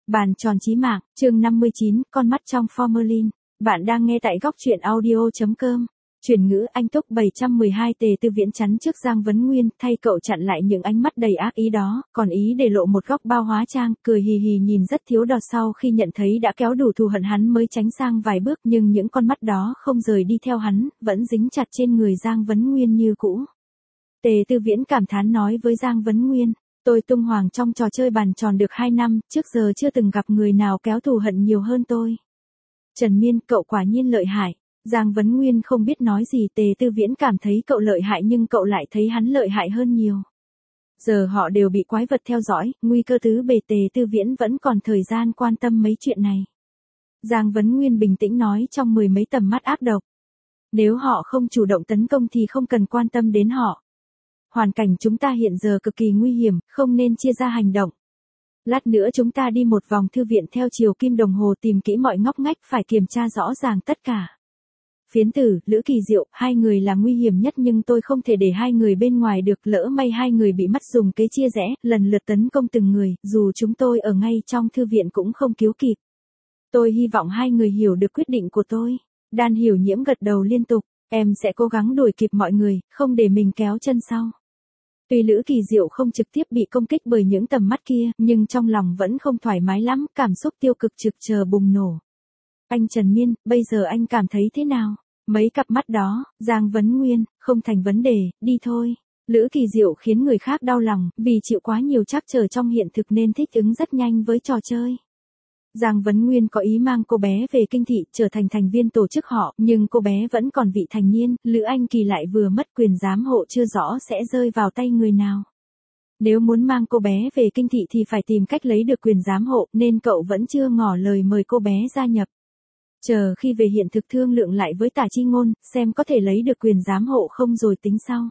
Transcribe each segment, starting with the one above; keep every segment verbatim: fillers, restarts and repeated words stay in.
Bàn tròn chí mạng, chương năm mươi chín, con mắt trong formalin. Bạn đang nghe tại góc truyện audio.com. Chuyển ngữ Anh Túc bảy trăm mười hai Tề Tư Viễn chắn trước Giang Vấn Nguyên, thay cậu chặn lại những ánh mắt đầy ác ý đó, còn ý để lộ một góc bao hóa trang, cười hì hì nhìn rất thiếu đọt sau khi nhận thấy đã kéo đủ thù hận hắn mới tránh sang vài bước, nhưng những con mắt đó không rời đi theo hắn, vẫn dính chặt trên người Giang Vấn Nguyên như cũ. Tề Tư Viễn cảm thán nói với Giang Vấn Nguyên, tôi tung hoàng trong trò chơi bàn tròn được hai năm, trước giờ chưa từng gặp người nào kéo thù hận nhiều hơn tôi. Trần Miên, cậu quả nhiên lợi hại. Giang Vấn Nguyên không biết nói gì, Tề Tư Viễn cảm thấy cậu lợi hại nhưng cậu lại thấy hắn lợi hại hơn nhiều. Giờ họ đều bị quái vật theo dõi, nguy cơ tứ bề, Tề Tư Viễn vẫn còn thời gian quan tâm mấy chuyện này. Giang Vấn Nguyên bình tĩnh nói trong mười mấy tầm mắt ác độc. Nếu họ không chủ động tấn công thì không cần quan tâm đến họ. Hoàn cảnh chúng ta hiện giờ cực kỳ nguy hiểm, không nên chia ra hành động. Lát nữa chúng ta đi một vòng thư viện theo chiều kim đồng hồ, tìm kỹ mọi ngóc ngách, phải kiểm tra rõ ràng tất cả. Phiến Tử, Lữ Kỳ Diệu, hai người là nguy hiểm nhất nhưng tôi không thể để hai người bên ngoài được, lỡ may hai người bị mất dùng kế chia rẽ, lần lượt tấn công từng người, dù chúng tôi ở ngay trong thư viện cũng không cứu kịp. Tôi hy vọng hai người hiểu được quyết định của tôi. Đan Hiểu Nhiễm gật đầu liên tục, em sẽ cố gắng đuổi kịp mọi người, không để mình kéo chân sau. Tuy Lữ Kỳ Diệu không trực tiếp bị công kích bởi những tầm mắt kia, nhưng trong lòng vẫn không thoải mái lắm, cảm xúc tiêu cực trực chờ bùng nổ. Anh Trần Miên, bây giờ anh cảm thấy thế nào? Mấy cặp mắt đó, Giang Vấn Nguyên, không thành vấn đề, đi thôi. Lữ Kỳ Diệu khiến người khác đau lòng, vì chịu quá nhiều trắc trở trong hiện thực nên thích ứng rất nhanh với trò chơi. Giang Vấn Nguyên có ý mang cô bé về kinh thị trở thành thành viên tổ chức họ, nhưng cô bé vẫn còn vị thành niên, Lữ Anh Kỳ lại vừa mất quyền giám hộ, chưa rõ sẽ rơi vào tay người nào. Nếu muốn mang cô bé về kinh thị thì phải tìm cách lấy được quyền giám hộ, nên cậu vẫn chưa ngỏ lời mời cô bé gia nhập. Chờ khi về hiện thực thương lượng lại với Tả Chi Ngôn, xem có thể lấy được quyền giám hộ không rồi tính sau.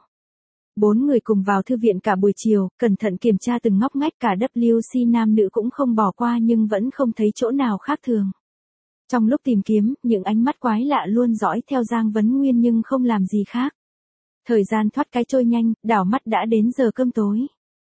Bốn người cùng vào thư viện cả buổi chiều, cẩn thận kiểm tra từng ngóc ngách, cả W C nam nữ cũng không bỏ qua nhưng vẫn không thấy chỗ nào khác thường. Trong lúc tìm kiếm, những ánh mắt quái lạ luôn dõi theo Giang Vấn Nguyên nhưng không làm gì khác. Thời gian thoát cái trôi nhanh, đảo mắt đã đến giờ cơm tối.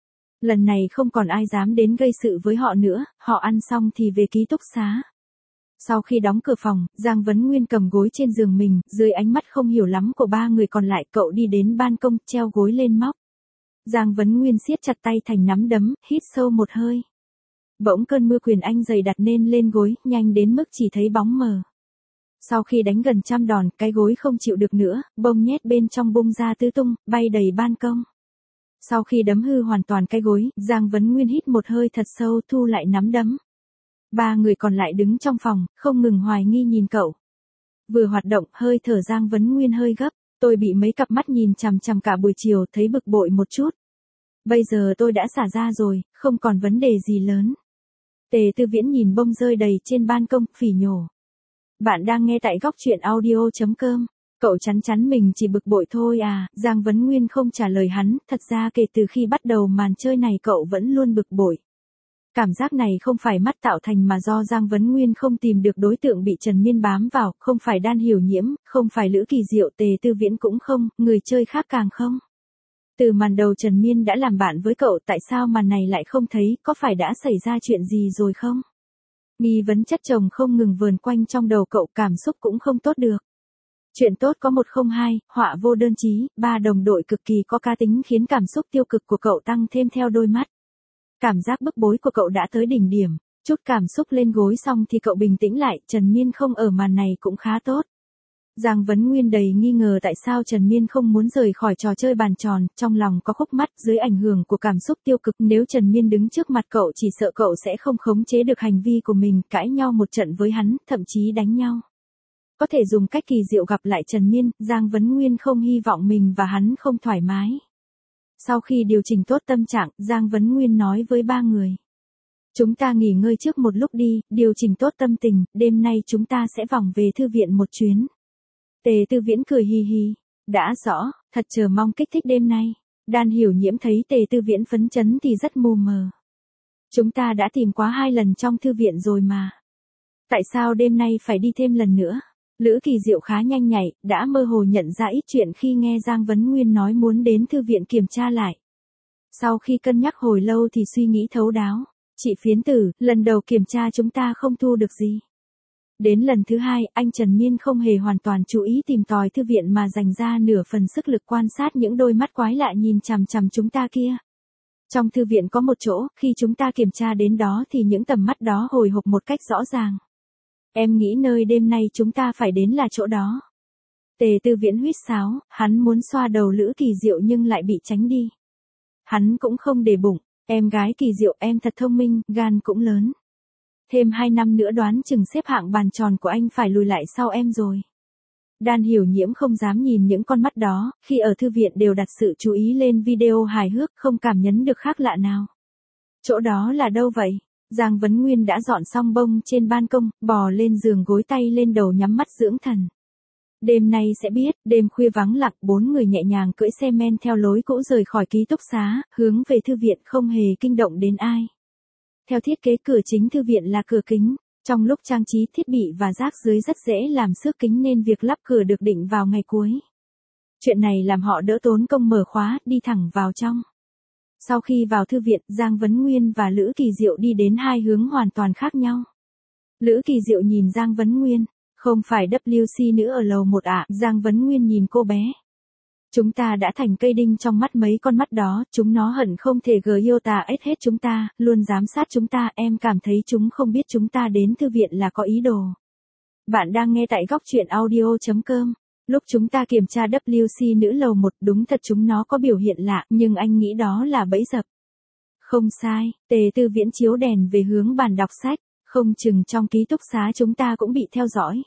Lần này không còn ai dám đến gây sự với họ nữa, họ ăn xong thì về ký túc xá. Sau khi đóng cửa phòng, Giang Vấn Nguyên cầm gối trên giường mình, dưới ánh mắt không hiểu lắm của ba người còn lại, cậu đi đến ban công, treo gối lên móc. Giang Vấn Nguyên siết chặt tay thành nắm đấm, hít sâu một hơi. Bỗng cơn mưa quyền anh dày đặt nên lên gối, nhanh đến mức chỉ thấy bóng mờ. Sau khi đánh gần trăm đòn, cái gối không chịu được nữa, bông nhét bên trong bung ra tứ tung, bay đầy ban công. Sau khi đấm hư hoàn toàn cái gối, Giang Vấn Nguyên hít một hơi thật sâu, thu lại nắm đấm. Ba người còn lại đứng trong phòng, không ngừng hoài nghi nhìn cậu. Vừa hoạt động, hơi thở Giang Vấn Nguyên hơi gấp, tôi bị mấy cặp mắt nhìn chằm chằm cả buổi chiều, thấy bực bội một chút. Bây giờ tôi đã xả ra rồi, không còn vấn đề gì lớn. Tề Tư Viễn nhìn bông rơi đầy trên ban công, phỉ nhổ. Bạn đang nghe tại góc truyện audio.com. Cậu chắn chắn mình chỉ bực bội thôi à? Giang Vấn Nguyên không trả lời hắn, thật ra kể từ khi bắt đầu màn chơi này cậu vẫn luôn bực bội. Cảm giác này không phải mắt tạo thành mà do Giang Vấn Nguyên không tìm được đối tượng bị Trần Miên bám vào, không phải Đan Hiểu Nhiễm, không phải Lữ Kỳ Diệu, Tề Tư Viễn cũng không, người chơi khác càng không. Từ màn đầu Trần Miên đã làm bạn với cậu, tại sao màn này lại không thấy, có phải đã xảy ra chuyện gì rồi không? Nghi vấn chất chồng không ngừng vờn quanh trong đầu cậu, cảm xúc cũng không tốt được. Chuyện tốt có một không hai, họa vô đơn chí, ba đồng đội cực kỳ có cá tính khiến cảm xúc tiêu cực của cậu tăng thêm theo đôi mắt. Cảm giác bức bối của cậu đã tới đỉnh điểm, chút cảm xúc lên gối xong thì cậu bình tĩnh lại, Trần Miên không ở màn này cũng khá tốt. Giang Vấn Nguyên đầy nghi ngờ tại sao Trần Miên không muốn rời khỏi trò chơi bàn tròn, trong lòng có khúc mắc, dưới ảnh hưởng của cảm xúc tiêu cực, nếu Trần Miên đứng trước mặt cậu chỉ sợ cậu sẽ không khống chế được hành vi của mình, cãi nhau một trận với hắn, thậm chí đánh nhau. Có thể dùng cách kỳ diệu gặp lại Trần Miên, Giang Vấn Nguyên không hy vọng mình và hắn không thoải mái. Sau khi điều chỉnh tốt tâm trạng, Giang Vấn Nguyên nói với ba người. Chúng ta nghỉ ngơi trước một lúc đi, điều chỉnh tốt tâm tình, đêm nay chúng ta sẽ vòng về thư viện một chuyến. Tề Tư Viễn cười hì hì. Đã rõ, thật chờ mong kích thích đêm nay. Đan Hiểu Nhiễm thấy Tề Tư Viễn phấn chấn thì rất mù mờ. Chúng ta đã tìm quá hai lần trong thư viện rồi mà. Tại sao đêm nay phải đi thêm lần nữa? Lữ Kỳ Diệu khá nhanh nhạy, đã mơ hồ nhận ra ít chuyện khi nghe Giang Vấn Nguyên nói muốn đến thư viện kiểm tra lại. Sau khi cân nhắc hồi lâu thì suy nghĩ thấu đáo. Chị phiến tử, lần đầu kiểm tra chúng ta không thu được gì. Đến lần thứ hai, anh Trần Miên không hề hoàn toàn chú ý tìm tòi thư viện mà dành ra nửa phần sức lực quan sát những đôi mắt quái lạ nhìn chằm chằm chúng ta kia. Trong thư viện có một chỗ, khi chúng ta kiểm tra đến đó thì những tầm mắt đó hồi hộp một cách rõ ràng. Em nghĩ nơi đêm nay chúng ta phải đến là chỗ đó. Tề Tư Viễn huýt sáo, hắn muốn xoa đầu Lữ Kỳ Diệu nhưng lại bị tránh đi. Hắn cũng không để bụng, em gái Kỳ Diệu em thật thông minh, gan cũng lớn. Thêm hai năm nữa đoán chừng xếp hạng bàn tròn của anh phải lùi lại sau em rồi. Đan Hiểu Nhiễm không dám nhìn những con mắt đó, khi ở thư viện đều đặt sự chú ý lên video hài hước, không cảm nhấn được khác lạ nào. Chỗ đó là đâu vậy? Giang Vấn Nguyên đã dọn xong bông trên ban công, bò lên giường gối tay lên đầu nhắm mắt dưỡng thần. Đêm nay sẽ biết, đêm khuya vắng lặng, bốn người nhẹ nhàng cưỡi xe men theo lối cũ rời khỏi ký túc xá, hướng về thư viện không hề kinh động đến ai. Theo thiết kế cửa chính thư viện là cửa kính, trong lúc trang trí thiết bị và rác dưới rất dễ làm xước kính nên việc lắp cửa được định vào ngày cuối. Chuyện này làm họ đỡ tốn công mở khóa, đi thẳng vào trong. Sau khi vào thư viện, Giang Vấn Nguyên và Lữ Kỳ Diệu đi đến hai hướng hoàn toàn khác nhau. Lữ Kỳ Diệu nhìn Giang Vấn Nguyên, không phải W C nữa ở lầu một ạ, à? Giang Vấn Nguyên nhìn cô bé. Chúng ta đã thành cây đinh trong mắt mấy con mắt đó, chúng nó hận không thể Gyota ếch hết chúng ta, luôn giám sát chúng ta, em cảm thấy chúng không biết chúng ta đến thư viện là có ý đồ. Bạn đang nghe tại góc truyện audio chấm com. Lúc chúng ta kiểm tra W C nữ lầu một, đúng thật chúng nó có biểu hiện lạ, nhưng anh nghĩ đó là bẫy dập. Không sai, Tề Tư Viễn chiếu đèn về hướng bàn đọc sách, không chừng trong ký túc xá chúng ta cũng bị theo dõi.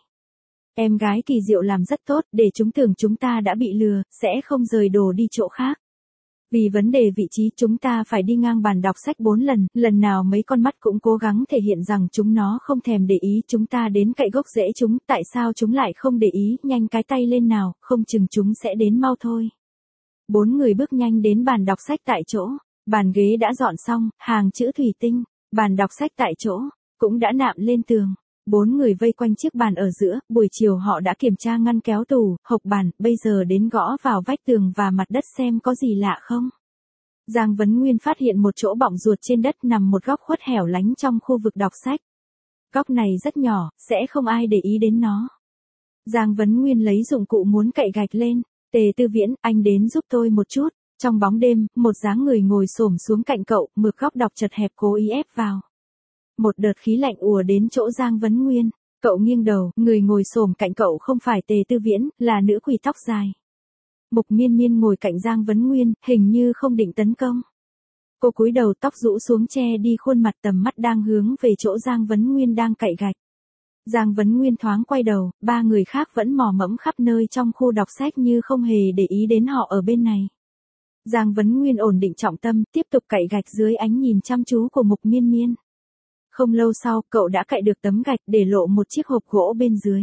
Em gái Kỳ Diệu làm rất tốt, để chúng tưởng chúng ta đã bị lừa, sẽ không rời đồ đi chỗ khác. Vì vấn đề vị trí chúng ta phải đi ngang bàn đọc sách bốn lần, lần nào mấy con mắt cũng cố gắng thể hiện rằng chúng nó không thèm để ý chúng ta đến cậy gốc rễ chúng, tại sao chúng lại không để ý, nhanh cái tay lên nào, không chừng chúng sẽ đến mau thôi. Bốn người bước nhanh đến bàn đọc sách tại chỗ, bàn ghế đã dọn xong, hàng chữ thủy tinh, bàn đọc sách tại chỗ, cũng đã nạm lên tường. Bốn người vây quanh chiếc bàn ở giữa, buổi chiều họ đã kiểm tra ngăn kéo tủ, hộc bàn, bây giờ đến gõ vào vách tường và mặt đất xem có gì lạ không. Giang Vấn Nguyên phát hiện một chỗ bọng ruột trên đất nằm một góc khuất hẻo lánh trong khu vực đọc sách. Góc này rất nhỏ, sẽ không ai để ý đến nó. Giang Vấn Nguyên lấy dụng cụ muốn cậy gạch lên, Tề Tư Viễn, anh đến giúp tôi một chút. Trong bóng đêm, một dáng người ngồi xổm xuống cạnh cậu, mực góc đọc chật hẹp cố ý ép vào. Một đợt khí lạnh ùa đến chỗ Giang Vấn Nguyên, cậu nghiêng đầu, người ngồi xổm cạnh cậu không phải Tề Tư Viễn, là nữ quỷ tóc dài. Mục Miên Miên ngồi cạnh Giang Vấn Nguyên, hình như không định tấn công. Cô cúi đầu, tóc rũ xuống che đi khuôn mặt, tầm mắt đang hướng về chỗ Giang Vấn Nguyên đang cậy gạch. Giang Vấn Nguyên thoáng quay đầu, ba người khác vẫn mò mẫm khắp nơi trong khu đọc sách như không hề để ý đến họ ở bên này. Giang Vấn Nguyên ổn định trọng tâm, tiếp tục cậy gạch dưới ánh nhìn chăm chú của Mục Miên Miên. Không lâu sau, cậu đã cậy được tấm gạch để lộ một chiếc hộp gỗ bên dưới.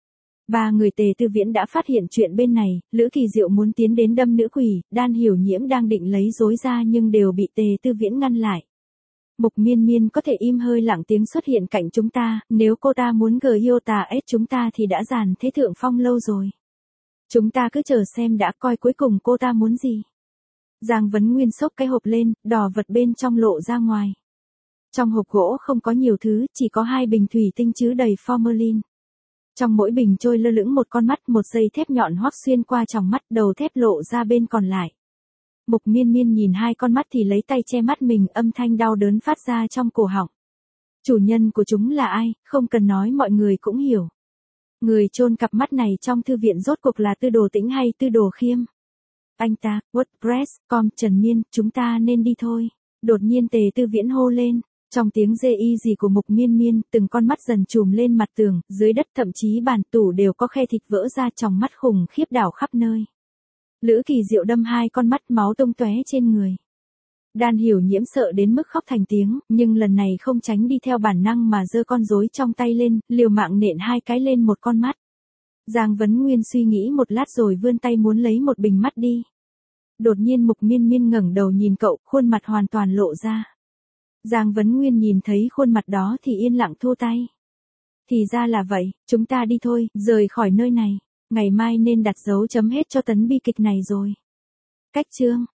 Ba người Tề Tư Viễn đã phát hiện chuyện bên này, Lữ Kỳ Diệu muốn tiến đến đâm nữ quỷ, Đan Hiểu Nhiễm đang định lấy rối ra nhưng đều bị Tề Tư Viễn ngăn lại. Mục Miên Miên có thể im hơi lặng tiếng xuất hiện cạnh chúng ta, nếu cô ta muốn Gyota ếch chúng ta thì đã dàn thế thượng phong lâu rồi. Chúng ta cứ chờ xem đã, coi cuối cùng cô ta muốn gì. Giang Vấn Nguyên xốc cái hộp lên, đò vật bên trong lộ ra ngoài. Trong hộp gỗ không có nhiều thứ, chỉ có hai bình thủy tinh chứa đầy formalin. Trong mỗi bình trôi lơ lửng một con mắt, một dây thép nhọn hoắc xuyên qua tròng mắt, đầu thép lộ ra bên còn lại. Mục Miên Miên nhìn hai con mắt thì lấy tay che mắt mình, âm thanh đau đớn phát ra trong cổ họng. Chủ nhân của chúng là ai, không cần nói mọi người cũng hiểu. Người chôn cặp mắt này trong thư viện rốt cuộc là Tư Đồ Tĩnh hay Tư Đồ Khiêm? Anh ta, WordPress, com, Trần Miên, chúng ta nên đi thôi. Đột nhiên Tề Tư Viễn hô lên. Trong tiếng rê y gì của Mục Miên Miên, từng con mắt dần trùm lên mặt tường, dưới đất thậm chí bàn tủ đều có khe thịt vỡ ra, trong mắt khủng khiếp đảo khắp nơi. Lữ Kỳ Diệu đâm hai con mắt, máu tung tóe trên người. Đan Hiểu Nhiễm sợ đến mức khóc thành tiếng, nhưng lần này không tránh đi theo bản năng mà giơ con rối trong tay lên, liều mạng nện hai cái lên một con mắt. Giang Vấn Nguyên suy nghĩ một lát rồi vươn tay muốn lấy một bình mắt đi. Đột nhiên Mục Miên Miên ngẩng đầu nhìn cậu, khuôn mặt hoàn toàn lộ ra. Giang Vấn Nguyên nhìn thấy khuôn mặt đó thì yên lặng thu tay. Thì ra là vậy, chúng ta đi thôi, rời khỏi nơi này. Ngày mai nên đặt dấu chấm hết cho tấn bi kịch này rồi. Cách chương